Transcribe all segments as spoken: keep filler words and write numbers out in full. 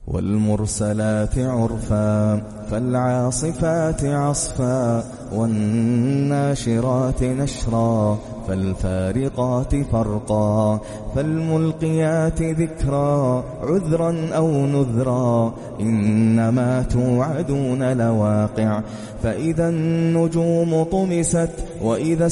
والمرسلات عرفا فالعاصفات عصفا والناشرات نشرا فالفارقات فرقا فالملقيات ذكرا عذرا أو نذرا إنما توعدون لواقع فإذا النجوم طمست وإذا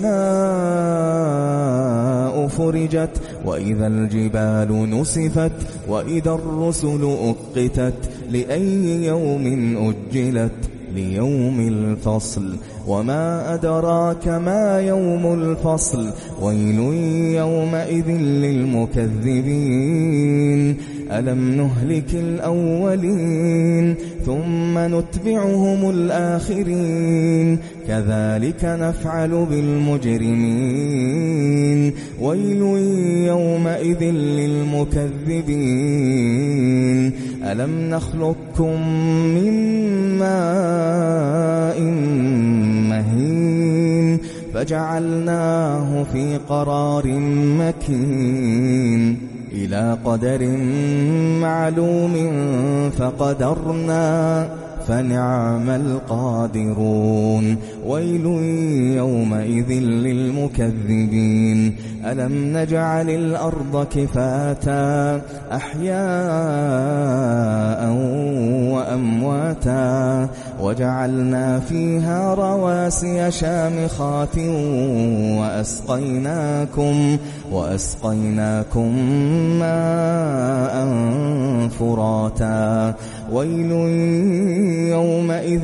السماء فرجت وإذا الجبال نسفت وإذا الرسل أقتت لأي يوم أجلت ليوم الفصل وما أدراك ما يوم الفصل ويل يومئذ للمكذبين ألم نهلك الأولين ثم نتبعهم الآخرين كذلك نفعل بالمجرمين ويل يومئذ للمكذبين ألم نخلقكم من ماء مهين فجعلناه في قرار مكين إلى قدر معلوم فقدرنا فنعم القادرون ويل يومئذ للمكذبين ألم نجعل الأرض كفاتا أحياء وأمواتا وجعلنا فيها رواسي شامخات وأسقيناكم وأسقيناكم ماء فراتا ويل يومئذ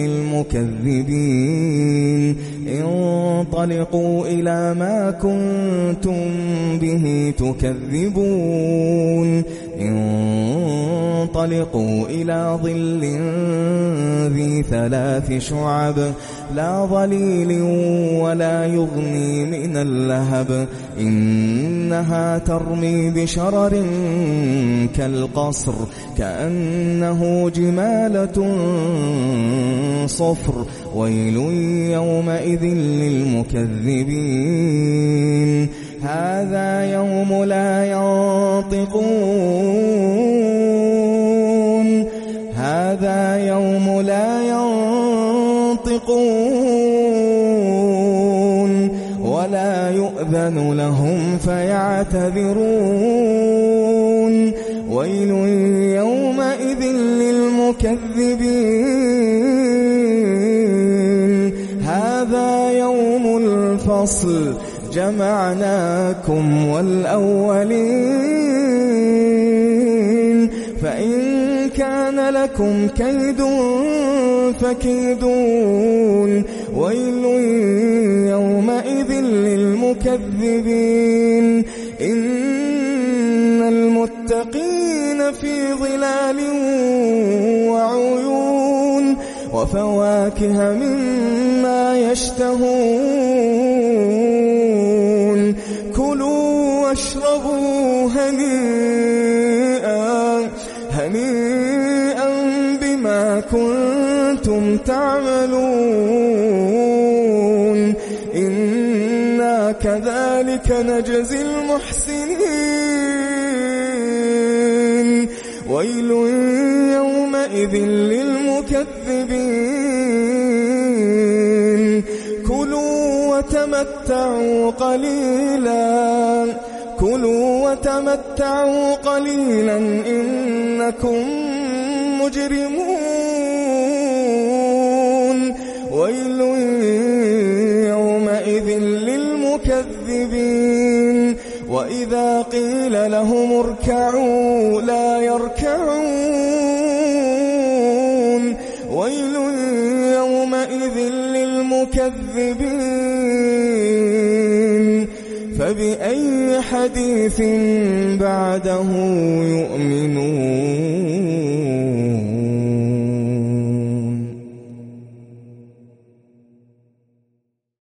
للمكذبين انطلقوا إلى ما كنتم به تكذبون انطلقوا إلى ظل ذي ثلاث شعب لا ظليل ولا يغني من اللهب إنها ترمي بشرر كالقصر كأنه جمالة صفر ويل يومئذ للمكذبين هذا يوم لا ينطقون هذا يوم لا ينطقون ولا يؤذن لهم فيعتذرون ويل يومئذ للمكذبين هذا يوم الفصل جمعناكم والأولين فإن كان لكم كيد فكيدون ويل يومئذ للمكذبين إن المتقين في ظلال وعيون وفواكه مما يشتهون كلوا واشربوا هنيئا هنيئا بما كنتم تعملون إنا كذلك نجزي المحسنين ويل يومئذ للمكذبين كلوا وتمتعوا قليلا كلوا وتمتعوا قليلا إنكم مجرمون ويل يومئذ للمكذبين وإذا قيل لهم اركعوا لا يركعون ويل يومئذ للمكذبين فبأي حديث بعده يؤمنون